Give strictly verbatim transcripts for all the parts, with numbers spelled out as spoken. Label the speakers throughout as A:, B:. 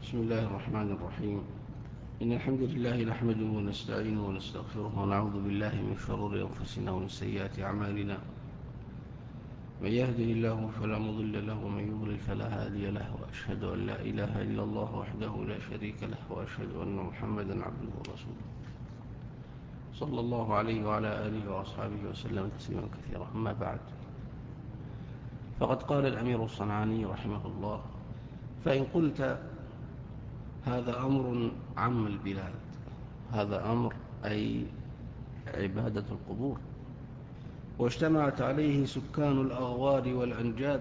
A: بسم الله الرحمن الرحيم. إن الحمد لله نحمده ونستعينه ونستغفره ونعوذ بالله من شرور أنفسنا ومن سيئات أعمالنا. من يهده الله فلا مضل له ومن يضلل فلا هادي له، وأشهد أن لا إله إلا الله وحده لا شريك له، وأشهد أن محمدا عبده ورسوله صلى الله عليه وعلى آله وأصحابه وسلم تسليما كثيرا. أما بعد، فقد قال الأمير الصنعاني رحمه الله: فإن قلت هذا أمر عم البلاد، هذا أمر أي عبادة القبور، واجتمعت عليه سكان الأغوار والأنجاد،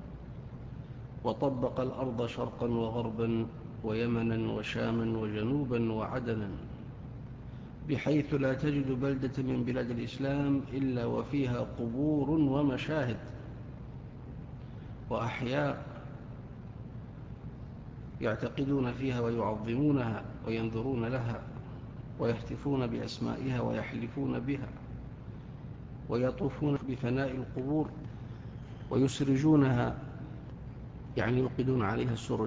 A: وطبق الأرض شرقا وغربا ويمنا وشاما وجنوبا وعدنا، بحيث لا تجد بلدة من بلاد الإسلام إلا وفيها قبور ومشاهد وأحياء يعتقدون فيها ويعظمونها وينذرون لها ويهتفون بأسمائها ويحلفون بها، ويطوفون بفناء القبور ويسرجونها، يعني يوقدون عليها السرج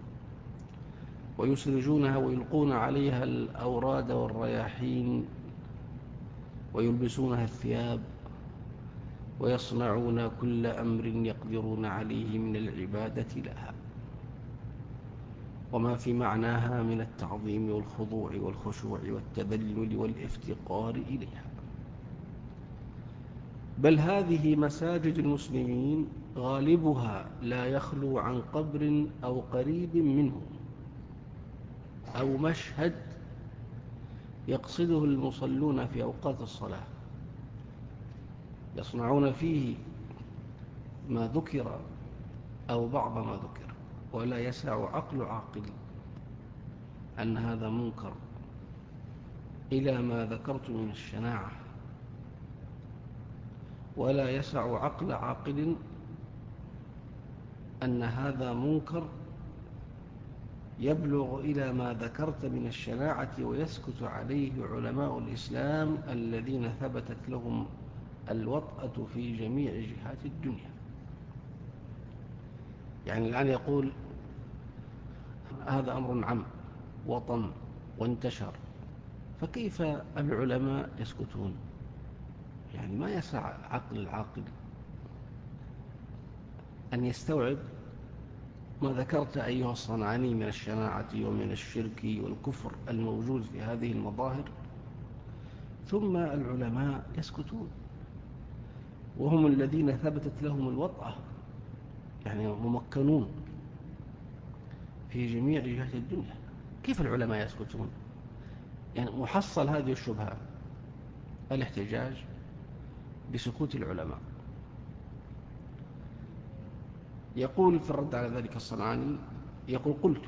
A: ويسرجونها ويلقون عليها الأوراد والرياحين، ويلبسونها الثياب، ويصنعون كل أمر يقدرون عليه من العبادة لها وما في معناها من التعظيم والخضوع والخشوع والتذلل والافتقار إليها. بل هذه مساجد المسلمين غالبها لا يخلو عن قبر أو قريب منه أو مشهد يقصده المصلون في أوقات الصلاة، يصنعون فيه ما ذكر أو بعض ما ذكر، ولا يسع عقل عاقل أن هذا منكر إلى ما ذكرت من الشناعة، ولا يسع عقل عاقل أن هذا منكر يبلغ إلى ما ذكرت من الشناعة ويسكت عليه علماء الإسلام الذين ثبتت لهم الوطأة في جميع جهات الدنيا. يعني الآن يقول هذا أمر عام وطن وانتشر، فكيف العلماء يسكتون؟ يعني ما يسع عقل العاقل أن يستوعب ما ذكرت أيها الصنعاني من الشناعة ومن الشرك والكفر الموجود في هذه المظاهر، ثم العلماء يسكتون وهم الذين ثبتت لهم الوطأة، يعني ممكنون في جميع جهات الدنيا. كيف العلماء يسكتون؟ يعني محصل هذه الشبهة الاحتجاج بسكوت العلماء. يقول في الرد على ذلك الصنعاني، يقول: قلت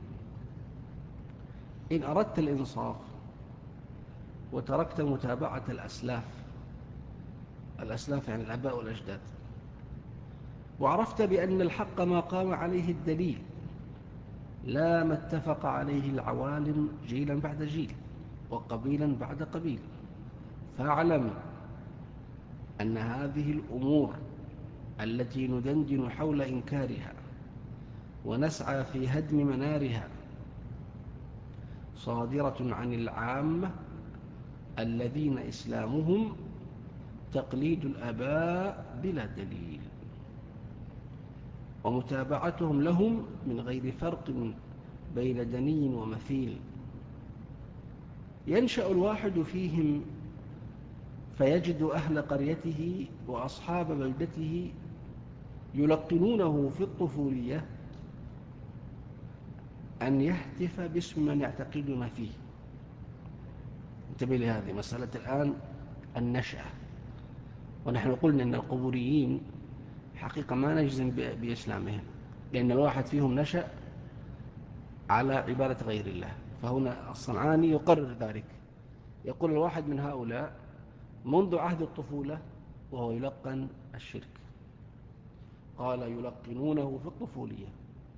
A: إن أردت الإنصاف وتركت متابعة الأسلاف، الأسلاف يعني الآباء والأجداد، وعرفت بأن الحق ما قام عليه الدليل لا ما اتفق عليه العوالم جيلا بعد جيل وقبيلا بعد قبيل، فاعلم أن هذه الأمور التي ندندن حول إنكارها ونسعى في هدم منارها صادرة عن العامة الذين إسلامهم تقليد الآباء بلا دليل، ومتابعتهم لهم من غير فرق بين دني ومثيل. ينشأ الواحد فيهم فيجد أهل قريته وأصحاب بلدته يلقنونه في الطفولية أن يهتف باسم من يعتقدون فيه. انتبه لهذه مسألة الآن النشأة، ونحن قلنا أن القبوريين حقيقة ما نجزم بإسلامهم، لأن الواحد فيهم نشأ على عبادة غير الله. فهنا الصنعاني يقرر ذلك، يقول الواحد من هؤلاء منذ عهد الطفولة وهو يلقن الشرك. قال: يلقنونه في الطفولية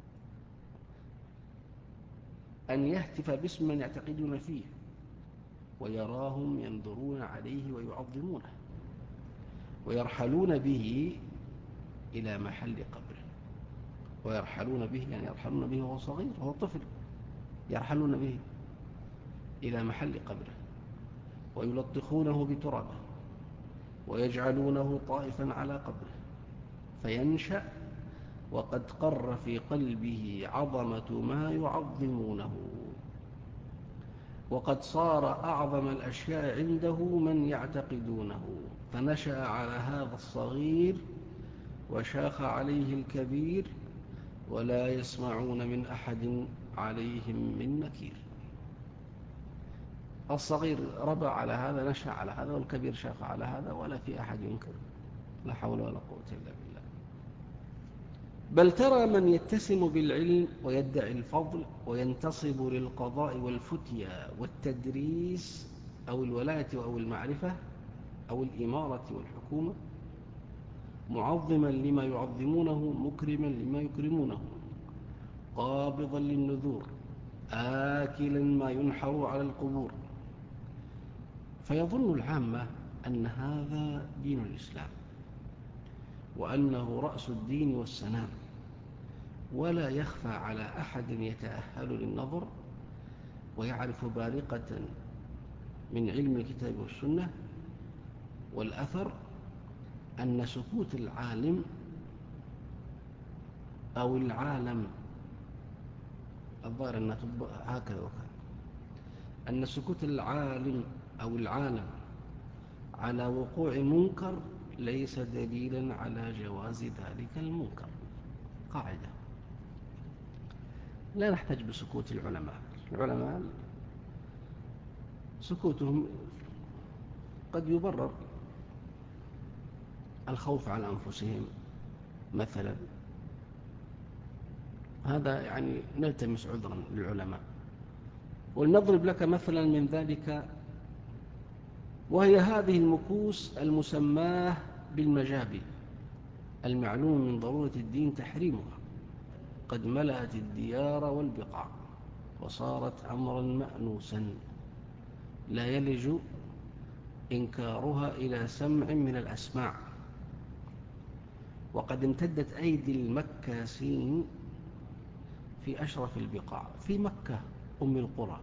A: أن يهتف باسم من يعتقدون فيه، ويراهم ينظرون عليه ويعظمونه، ويرحلون به إلى محل قبره. ويرحلون به، يعني يرحلون به وهو صغير وهو طفل، يرحلون به إلى محل قبره ويلطخونه بترابه ويجعلونه طائفا على قبره فينشأ وقد قر في قلبه عظمة ما يعظمونه، وقد صار أعظم الأشياء عنده من يعتقدونه، فنشأ على هذا الصغير وشاخ عليه الكبير ولا يسمعون من أحد عليهم من نكير. الصغير ربى على هذا، نشأ على هذا، والكبير شاخ على هذا، ولا في أحد ينكر. لا حول ولا قوة إلا بالله. بل ترى من يتسم بالعلم ويدعي الفضل وينتصب للقضاء والفتيا والتدريس أو الولاية أو المعرفة أو الإمارة والحكومة، معظما لما يعظمونه مكرما لما يكرمونه، قابضا للنذور، آكلا ما ينحر على القبور، فيظن العامة أن هذا دين الإسلام وأنه رأس الدين والسنام، ولا يخفى على أحد يتأهل للنظر ويعرف بارقة من علم الكتاب والسنة والأثر أن سكوت العالم أو العالم، الظاهر أنها هكذا وكذا، أن سكوت العالم أو العالم على وقوع منكر ليس دليلا على جواز ذلك المنكر. قاعدة: لا نحتاج بسكوت العلماء. العلماء سكوتهم قد يبرر، الخوف على أنفسهم مثلا، هذا يعني نلتمس عذرا للعلماء. ولنضرب لك مثلا من ذلك، وهي هذه المكوس المسماه بالمجابي، المعلوم من ضرورة الدين تحريمها، قد ملأت الديار والبقاع وصارت أمرا مأنوسا لا يلج إنكارها إلى سمع من الأسماع، وقد امتدت أيدي المكاسين في أشرف البقاع، في مكة أم القرى،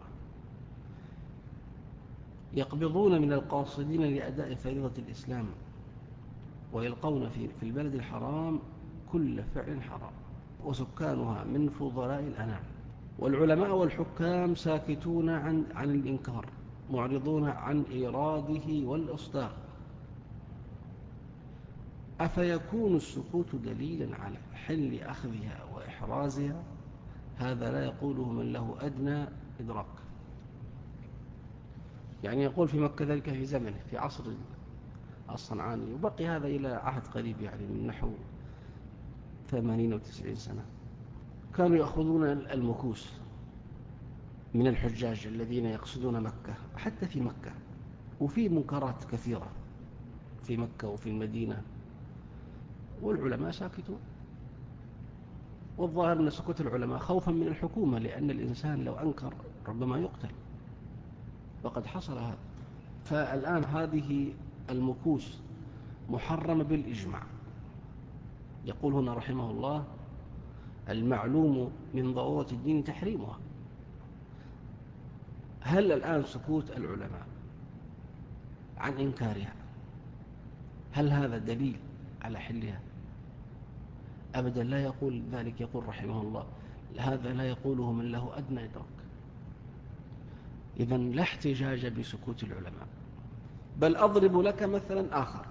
A: يقبضون من القاصدين لأداء فريضة الإسلام، ويلقون في في البلد الحرام كل فعل حرام، وسكانها من فضلاء الأنام، والعلماء والحكام ساكتون عن عن الإنكار، معرضون عن إيراده والإصدار. أفيكون السكوت دليلا على حل أخذها وإحرازها؟ هذا لا يقوله من له أدنى إدراك. يعني يقول في مكة ذلك في زمنه في عصر الصنعاني، وبقي هذا إلى عهد قريب، يعني من نحو ثمانين أو تسعين سنة، كانوا يأخذون المكوس من الحجاج الذين يقصدون مكة، حتى في مكة، وفي منكرات كثيرة في مكة وفي المدينة، والعلماء ساكتون. والظاهر أن سكوت العلماء خوفا من الحكومة، لأن الإنسان لو أنكر ربما يقتل، وقد حصل هذا. فالآن هذه المكوس محرمة بالإجماع. يقول هنا رحمه الله: المعلوم من ضرورة الدين تحريمها. هل الآن سكوت العلماء عن إنكارها هل هذا دليل على حلها؟ أبدا لا يقول ذلك. يقول رحمه الله: هذا لا يقوله من له أدنى إدراك. إذن لا احتجاج بسكوت العلماء. بل أضرب لك مثلا آخر: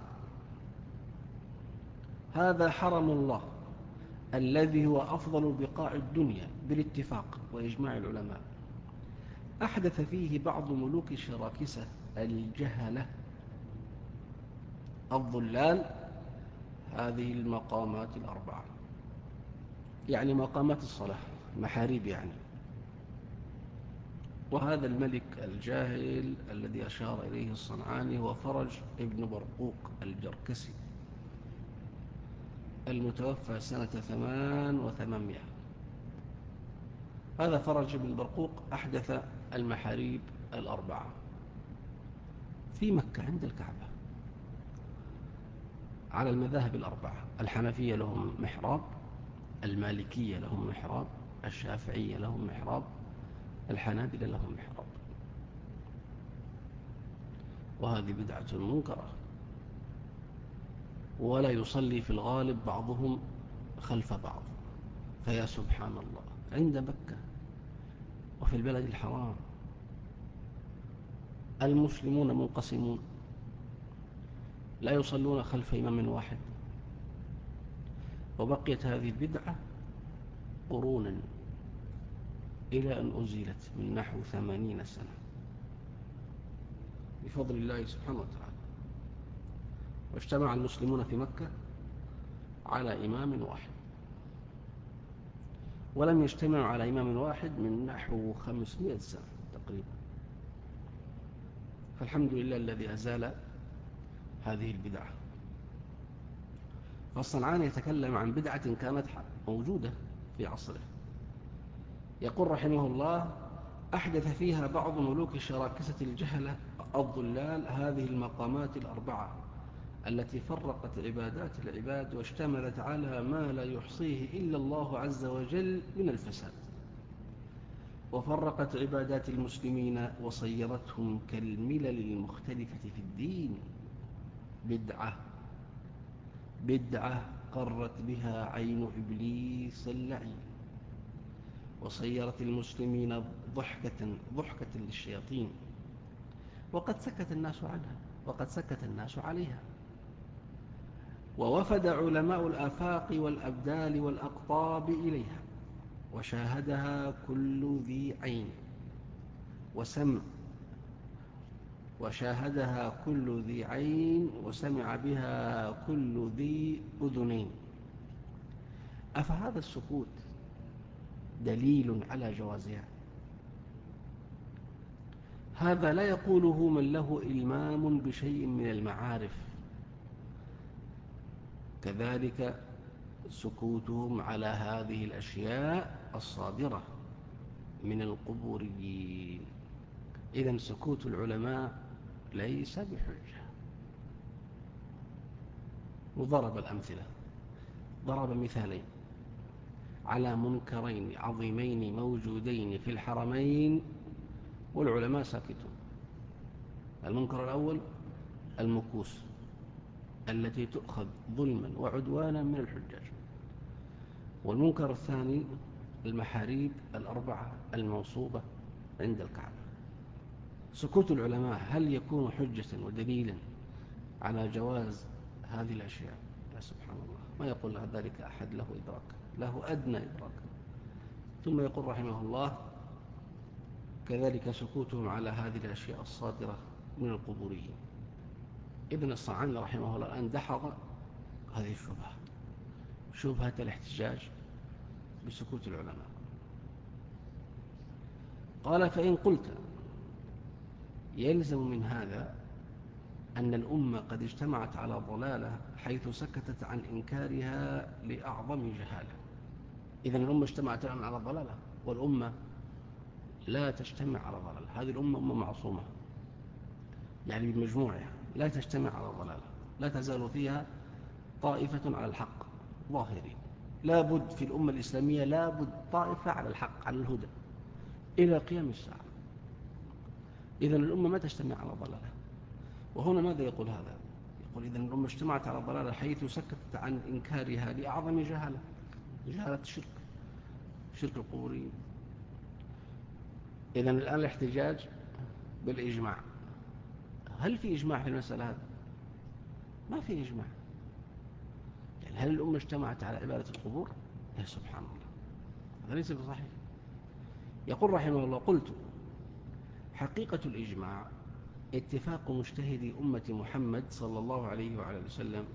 A: هذا حرم الله الذي هو أفضل بقاع الدنيا بالاتفاق وإجماع العلماء، أحدث فيه بعض ملوك الشراكسة الجهلة الضلال هذه المقامات الأربعة، يعني مقامات الصلاة، محاريب يعني. وهذا الملك الجاهل الذي أشار إليه الصنعاني هو فرج ابن برقوق الجركسي، المتوفى سنة ثمان وثمانمائة. هذا فرج ابن برقوق أحدث المحاريب الأربعة في مكة عند الكعبة على المذاهب الأربعة. الحنفية لهم محراب، المالكية لهم محراب، الشافعية لهم محراب، الحنابلة لهم محراب، وهذه بدعة منكرة. ولا يصلي في الغالب بعضهم خلف بعض، فيا سبحان الله، عند مكة وفي البلد الحرام المسلمون منقسمون، لا يصلون خلف إمام واحد، وبقيت هذه البدعة قرونا إلى أن أزيلت من نحو ثمانين سنة بفضل الله سبحانه وتعالى. واجتمع المسلمون في مكة على إمام واحد، ولم يجتمعوا على إمام واحد من نحو خمسمائة سنة تقريبا. فالحمد لله الذي أزال هذه البدعة. فالصنعاني يتكلم عن بدعة كانت موجودة في عصره، يقول رحمه الله: أحدث فيها بعض ملوك الشراكسة الجهلة الضلال هذه المقامات الأربعة التي فرقت عبادات العباد واشتملت على ما لا يحصيه إلا الله عز وجل من الفساد، وفرقت عبادات المسلمين وصيرتهم كالملل المختلفة في الدين. بدعة بدعة قرت بها عين إبليس اللعين، وصيرت المسلمين ضحكة ضحكة للشياطين، وقد سكت الناس عنها وقد سكت الناس عليها. ووفد علماء الآفاق والأبدال والأقطاب إليها، وشاهدها كل ذي عين وسمع وشاهدها كل ذي عين وسمع بها كل ذي أذنين. أفهذا السكوت دليل على جوازها؟ هذا لا يقوله من له إلمام بشيء من المعارف. كذلك سكوتهم على هذه الأشياء الصادرة من القبوريين. إذن سكوت العلماء ليس بحجة. وضرب الأمثلة، ضرب مثالين على منكرين عظيمين موجودين في الحرمين والعلماء ساكتون. المنكر الأول المكوس التي تؤخذ ظلما وعدوانا من الحجاج، والمنكر الثاني المحاريب الأربعة المنصوبة عند الكعبة. سكوت العلماء هل يكون حجة ودليلا على جواز هذه الأشياء؟ يا سبحان الله، ما يقول ذلك أحد له إدراك، له أدنى إدراك. ثم يقول رحمه الله: كذلك سكوتهم على هذه الأشياء الصادرة من القبوريين. ابن الصنعاني رحمه الله الآن دحض هذه الشبهة، شبهة الاحتجاج بسكوت العلماء. قال: فإن قلت يلزم من هذا أن الأمة قد اجتمعت على ضلالة حيث سكتت عن إنكارها لأعظم جهالة. إذن الأمة اجتمعت على ضلالة، والأمة لا تجتمع على ضلالة. هذه الأمة أمة معصومة، يعني بمجموعها لا تجتمع على ضلالة، لا تزال فيها طائفة على الحق ظاهرين. لا بد في الأمة الإسلامية، لا بد طائفة على الحق على الهدى إلى قيام الساعة. إذن الأمة ما تجتمع على ضلالة. وهنا ماذا يقول هذا؟ يقول إذن الأمة اجتمعت على ضلالة حيث سكتت عن إنكارها لأعظم جهالة، جهالة الشرك، شرك القبوريين. إذن الآن الاحتجاج بالإجماع. هل في إجماع في المسألة هذه؟ ما في إجماع. يعني هل الأمة اجتمعت على عبادة القبور؟ يا سبحان الله، هذا ليس بصحيح. يقول رحمه الله: قلت: حقيقة الإجماع اتفاق مجتهدي أمة محمد صلى الله عليه وعلى وسلم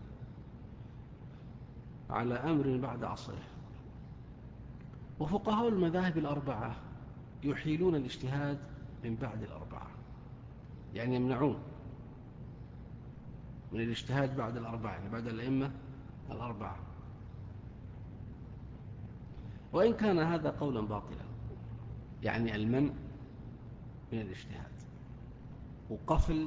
A: على أمر بعد عصره، وفقهاء المذاهب الأربعة يحيلون الاجتهاد من بعد الأربعة، يعني يمنعون من الاجتهاد بعد الأربعة، يعني بعد الأئمة الأربعة. وإن كان هذا قولا باطلا، يعني المنع من الاجتهاد وقفل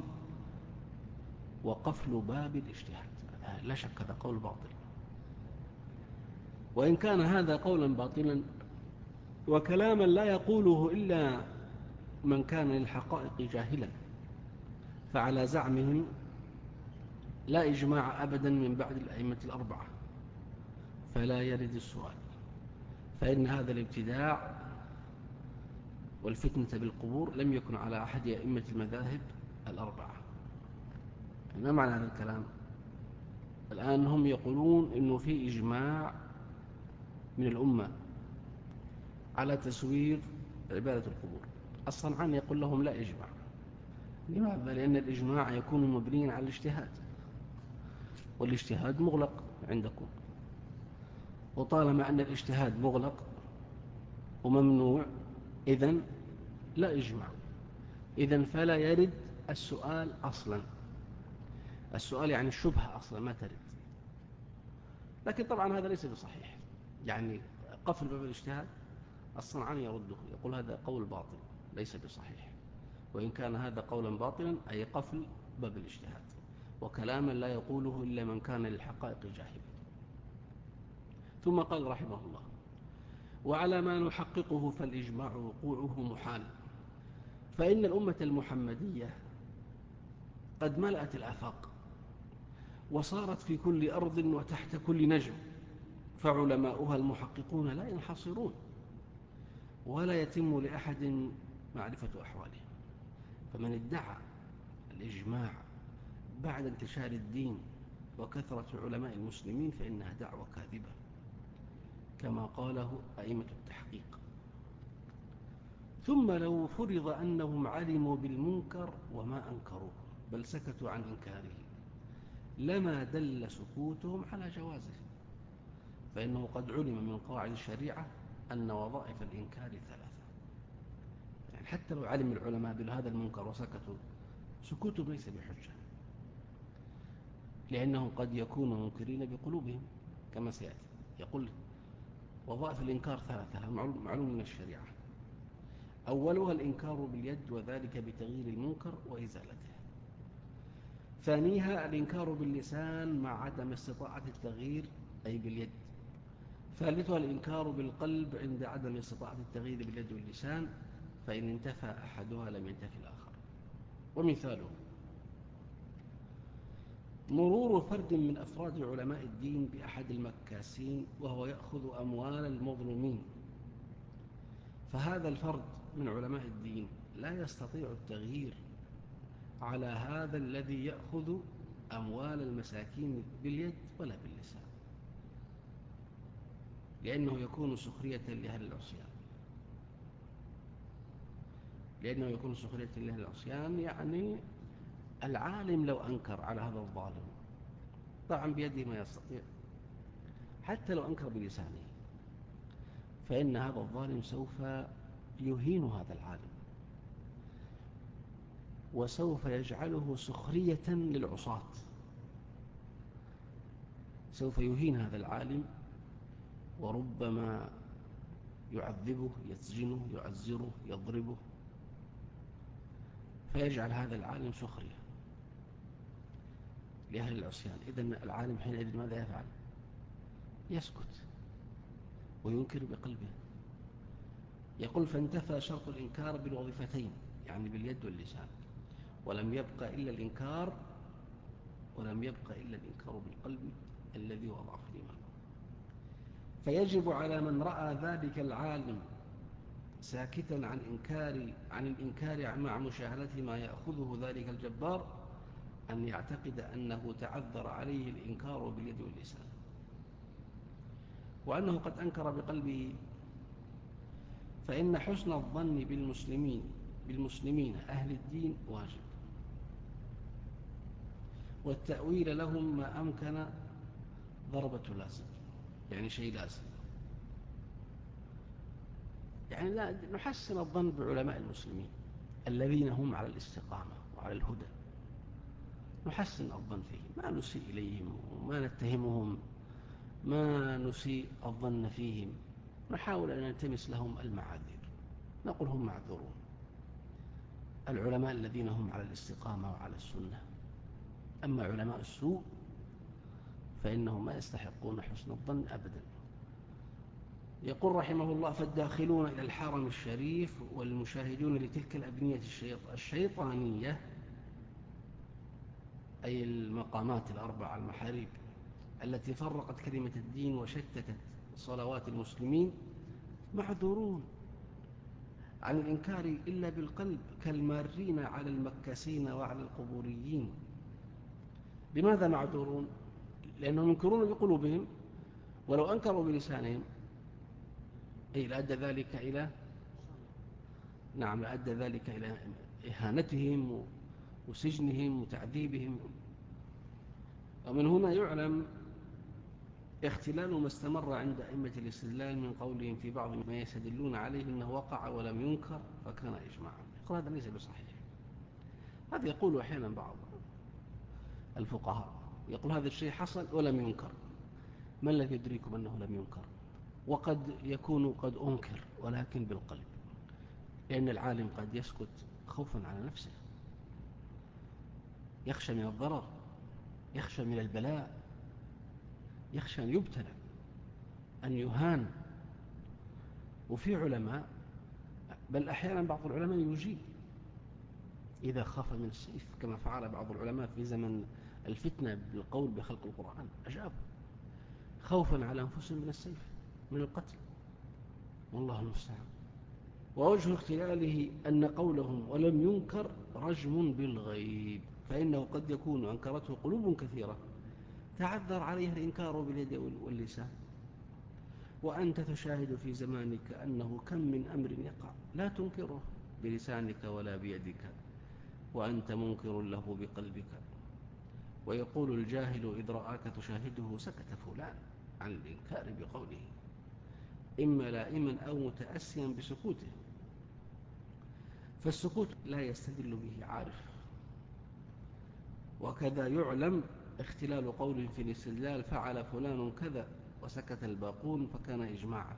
A: وقفل باب الاجتهاد، لا شك هذا قول باطل. وإن كان هذا قولا باطلا وكلاما لا يقوله إلا من كان للحقائق جاهلا، فعلى زعمهم لا إجماع أبدا من بعد الأئمة الأربعة، فلا يرد السؤال، فإن هذا الابتداع والفتنة بالقبور لم يكن على أحد أئمة المذاهب الأربعة. ما معنى هذا الكلام؟ الآن هم يقولون إنه في إجماع من الأمة على تسوير عبادة القبور. الصنعاني يقول لهم لا إجماع. لماذا؟ لأن الإجماع يكون مبنيا على الاجتهاد، والاجتهاد مغلق عندكم، وطالما أن الاجتهاد مغلق وممنوع إذن لا إجماع، إذن فلا يرد السؤال أصلا. السؤال يعني الشبهة أصلا ما ترد. لكن طبعا هذا ليس بصحيح، يعني قفل باب الاجتهاد الصنعاني يرده، يقول هذا قول باطل ليس بصحيح، وإن كان هذا قولا باطلا أي قفل باب الاجتهاد وكلاما لا يقوله إلا من كان للحقائق جاهلا. ثم قال رحمه الله: وعلى ما نحققه فالإجماع وقوعه محال، فإن الأمة المحمدية قد ملأت الآفاق وصارت في كل أرض وتحت كل نجم، فعلماؤها المحققون لا ينحصرون ولا يتم لأحد معرفة أحوالهم. فمن ادعى الإجماع بعد انتشار الدين وكثرة علماء المسلمين فإنها دعوة كاذبة كما قاله أئمة التحقيق. ثم لو فرض أنهم علموا بالمنكر وما أنكروه بل سكتوا عن إنكاره لما دل سكوتهم على جوازه، فإنه قد علم من قواعد الشريعة أن وظائف الإنكار ثلاثة. يعني حتى لو علم العلماء بهذا المنكر وسكتوا، سكوتهم ليس بحجة، لأنهم قد يكونوا منكرين بقلوبهم كما سيأتي. يقول وظائف الإنكار ثلاثة معلوم من الشريعة: أولها الإنكار باليد وذلك بتغيير المنكر وإزالته. ثانيها الإنكار باللسان مع عدم استطاعة التغيير أي باليد. ثالثها الإنكار بالقلب عند عدم استطاعة التغيير باليد واللسان، فإن انتفى أحدها لم ينتفي الآخر. ومثاله مرور فرد من أفراد علماء الدين بأحد المكاسين وهو يأخذ أموال المظلومين، فهذا الفرد من علماء الدين لا يستطيع التغيير على هذا الذي يأخذ أموال المساكين باليد ولا باللسان، لأنه يكون سخرية لأهل العصيان. لأنه يكون سخرية لأهل العصيان يعني العالم لو أنكر على هذا الظالم طبعا بيده ما يستطيع، حتى لو أنكر بلسانه، فإن هذا الظالم سوف يهين هذا العالم وسوف يجعله سخرية للعصاة، سوف يهين هذا العالم وربما يعذبه، يسجنه، يعزره، يضربه، فيجعل هذا العالم سخرية لأهل العصيان. إذن العالم حينئذ ماذا يفعل؟ يسكت وينكر بقلبه. يقول فانتفى شرط الإنكار بالوظيفتين يعني باليد واللسان، ولم يبقى إلا الإنكار ولم يبقى إلا الإنكار بالقلب الذي هو ضعف الإيمان. فيجب على من رأى ذلك العالم ساكتا عن إنكار عن الإنكار مع مشاهدة ما يأخذه ذلك الجبار أن يعتقد أنه تعذر عليه الإنكار باليد واللسان، وأنه قد أنكر بقلبه. فإن حسن الظن بالمسلمين بالمسلمين أهل الدين واجب، والتأويل لهم ما أمكن ضربة لازم، يعني شيء لازم. يعني لا نحسن الظن بعلماء المسلمين الذين هم على الاستقامة وعلى الهدى، نحسن الظن فيهم، ما نسيء إليهم وما نتهمهم، ما نسيء الظن فيهم، نحاول أن نلتمس لهم المعاذير، نقول هم معذورون العلماء الذين هم على الاستقامة وعلى السنة. أما علماء السوء فإنهم ما يستحقون حسن الظن أبدا. يقول رحمه الله: فالداخلون إلى الحرم الشريف والمشاهدون لتلك الأبنية الشيطانية، أي المقامات الأربعة المحاريب التي فرقت كلمة الدين وشتتت صلوات المسلمين، معذورون عن الإنكار إلا بالقلب، كالمارين على المكاسين وعلى القبوريين. لماذا معذورون؟ لأنهم ينكرون بقلوبهم، ولو أنكروا بلسانهم أي لأدى ذلك إلى نعم لأدى ذلك إلى إهانتهم وسجنهم وتعذيبهم. ومن هنا يعلم اختلال ما استمر عند أئمة الاستدلال من قولهم في بعض ما يستدلون عليه إنه وقع ولم ينكر فكان إجماعا. يقول هذا ليس بصحيح. هذا يقول أحيانا بعض الفقهاء، يقول هذا الشيء حصل ولم ينكر. ما الذي يدريكم أنه لم ينكر؟ وقد يكون قد أنكر ولكن بالقلب، لأن العالم قد يسكت خوفا على نفسه، يخشى من الضرر، يخشى من البلاء، يخشى أن يبتلى، أن يهان. وفي علماء، بل أحيانا بعض العلماء يجيب إذا خاف من السيف، كما فعل بعض العلماء في زمن الفتنة بالقول بخلق القرآن، أجابوا خوفا على أنفسهم من السيف، من القتل، والله المستعان. ووجه اختلاله أن قولهم ولم ينكر رجم بالغيب، فإنه قد يكون أنكرته قلوب كثيرة تعذر عليها الإنكار باليد واللسان، وأنت تشاهد في زمانك أنه كم من أمر يقع لا تنكره بلسانك ولا بيدك، وأنت منكر له بقلبك. ويقول الجاهل إذ رآك تشاهده سكت فلان عن الإنكار بقوله، إما لائما أو متأسيا بسكوته، فالسكوت لا يستدل به عارف. وكذا يعلم اختلال قول في الاستدلال فعل فلان كذا وسكت الباقون فكان إجماعا،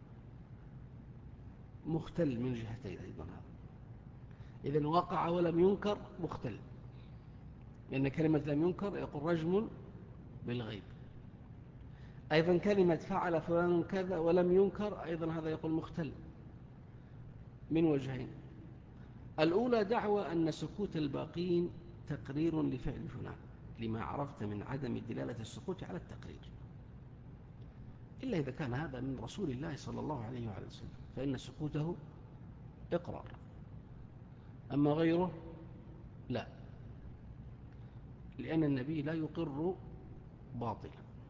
A: مختل من جهتين أيضا هذا. إذن وقع ولم ينكر مختل، لأن كلمة لم ينكر يقول رجم بالغيب. أيضا كلمة فعل فلان كذا ولم ينكر أيضا هذا يقول مختل من وجهين. الأولى دعوى أن سكوت الباقين تقرير لفعل فلان، لما عرفت من عدم دلالة السكوت على التقرير، إلا إذا كان هذا من رسول الله صلى الله عليه وعلى وسلم فإن سكوته إقرار، أما غيره لا، لأن النبي لا يقر باطلا.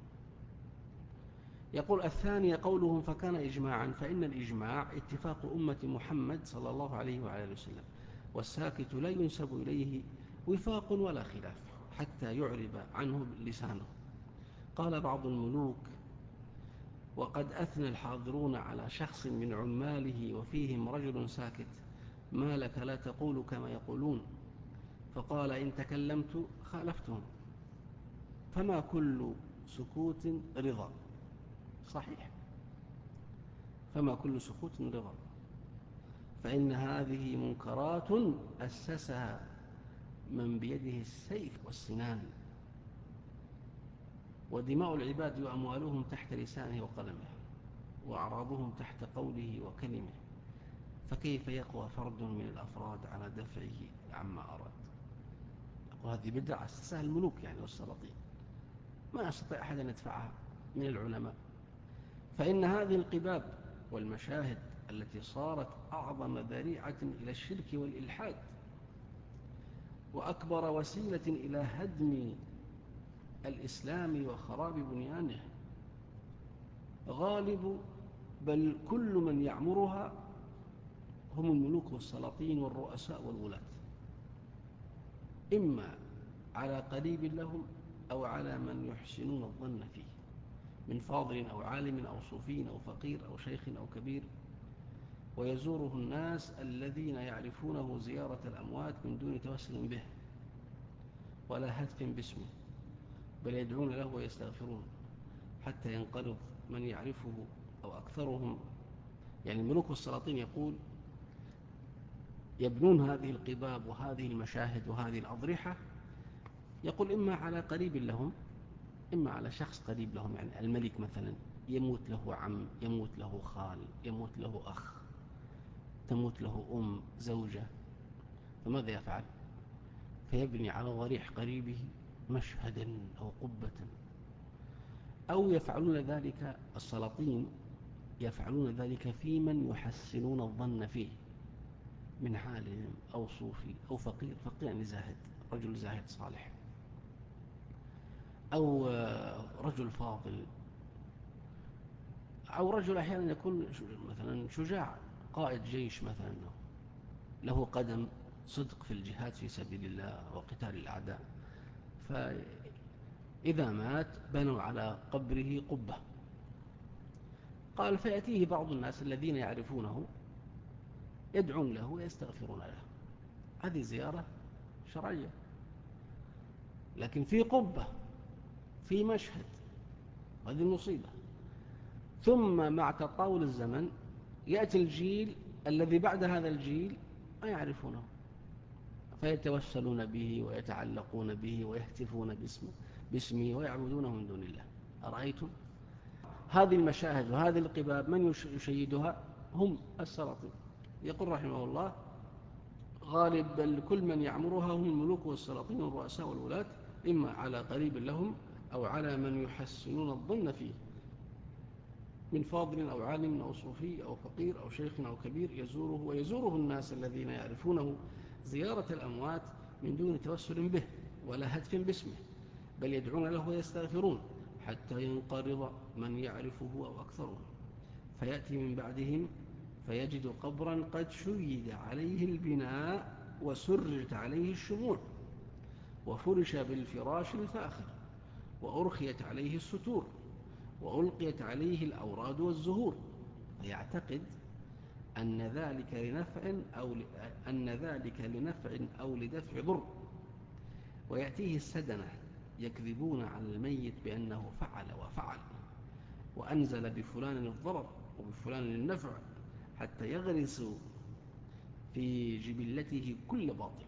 A: يقول الثاني قولهم فكان إجماعا، فإن الإجماع اتفاق أمة محمد صلى الله عليه وعلى وسلم، والساكت لا ينسب إليه وفاق ولا خلاف حتى يعرب عنه لسانه. قال بعض الملوك وقد أثنى الحاضرون على شخص من عماله وفيهم رجل ساكت، ما لك لا تقول كما يقولون؟ فقال إن تكلمت خالفتهم. فما كل سكوت رضا، صحيح، فما كل سكوت رضا، فإن هذه منكرات أسسها من بيده السيف والسنان، ودماء العباد وأموالهم تحت لسانه وقلمه، وأعراضهم تحت قوله وكلمه، فكيف يقوى فرد من الأفراد على دفعه عما أراد؟ وهذه بدعة أسسها الملوك يعني والسلاطين، ما يستطيع أحد أن يدفعها من العلماء. فإن هذه القباب والمشاهد التي صارت أعظم ذريعة إلى الشرك والإلحاد وأكبر وسيلة إلى هدم الإسلام وخراب بنيانه، غالب بل كل من يعمرها هم الملوك والسلاطين والرؤساء والولاة، إما على قريب لهم أو على من يحسنون الظن فيه من فاضل أو عالم أو صوفي أو فقير أو شيخ أو كبير، ويزوره الناس الذين يعرفونه زيارة الأموات من دون توسل به ولا هتف باسمه، بل يدعون له ويستغفرون حتى ينقرض من يعرفه أو أكثرهم. يعني الملوك والسلاطين يقول يبنون هذه القباب وهذه المشاهد وهذه الأضرحة، يقول إما على قريب لهم، إما على شخص قريب لهم، يعني الملك مثلا يموت له عم، يموت له خال، يموت له أخ، تموت له أم، زوجة، فماذا يفعل؟ فيبني على ضريح قريبه مشهدا أو قبة. أو يفعلون ذلك السلاطين، يفعلون ذلك في من يحسنون الظن فيه من عالم أو صوفي أو فقير، فقير يعني زاهد، رجل زاهد صالح، أو رجل فاضل، أو رجل أحيانا يكون مثلا شجاع، قائد جيش مثلا، له قدم صدق في الجهاد في سبيل الله وقتال الأعداء، فإذا مات بنوا على قبره قبة. قال فيأتيه بعض الناس الذين يعرفونه يدعون له ويستغفرون له. هذه زيارة شرعية، لكن في قبة، في مشهد، هذه مصيبة. ثم مع تطاول الزمن يأتي الجيل الذي بعد هذا الجيل ما يعرفونه، فيتوسلون به ويتعلقون به ويهتفون باسمه, باسمه ويعبدونه من دون الله. أرأيتم هذه المشاهد وهذه القباب من يشيدها؟ هم السلاطين. يقول رحمه الله غالب بل كل من يعمرها هم الملوك والسلاطين والرؤساء والولاة، إما على قريب لهم أو على من يحسنون الظن فيه من فاضل أو عالم أو صوفي أو فقير أو شيخ أو كبير يزوره، ويزوره الناس الذين يعرفونه زيارة الأموات من دون توسل به ولا هتف باسمه، بل يدعون له ويستغفرون حتى ينقرض من يعرفه أو أكثره، فيأتي من بعدهم فيجد قبرا قد شيد عليه البناء وسرت عليه الشموع وفرش بالفراش الفاخر وأرخيت عليه الستور وألقيت عليه الأوراد والزهور، فيعتقد أن ذلك لنفع أو ل... أن ذلك لنفع أو لدفع ضر، ويأتيه السدنة يكذبون على الميت بأنه فعل وفعل وأنزل بفلان الضرر وبفلان النفع حتى يغرسوا في جبلته كل باطل.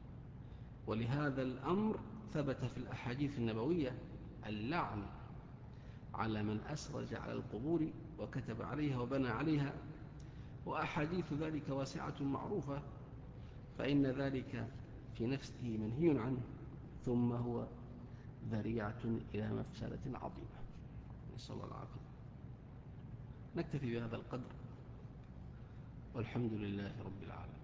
A: ولهذا الأمر ثبت في الأحاديث النبوية اللعن على من أسرج على القبور وكتب عليها وبنى عليها، وأحاديث ذلك واسعة معروفة، فإن ذلك في نفسه منهي عنه، ثم هو ذريعة إلى مفسدة عظيمة، نسأل الله العافية. نكتفي بهذا القدر، والحمد لله رب العالمين.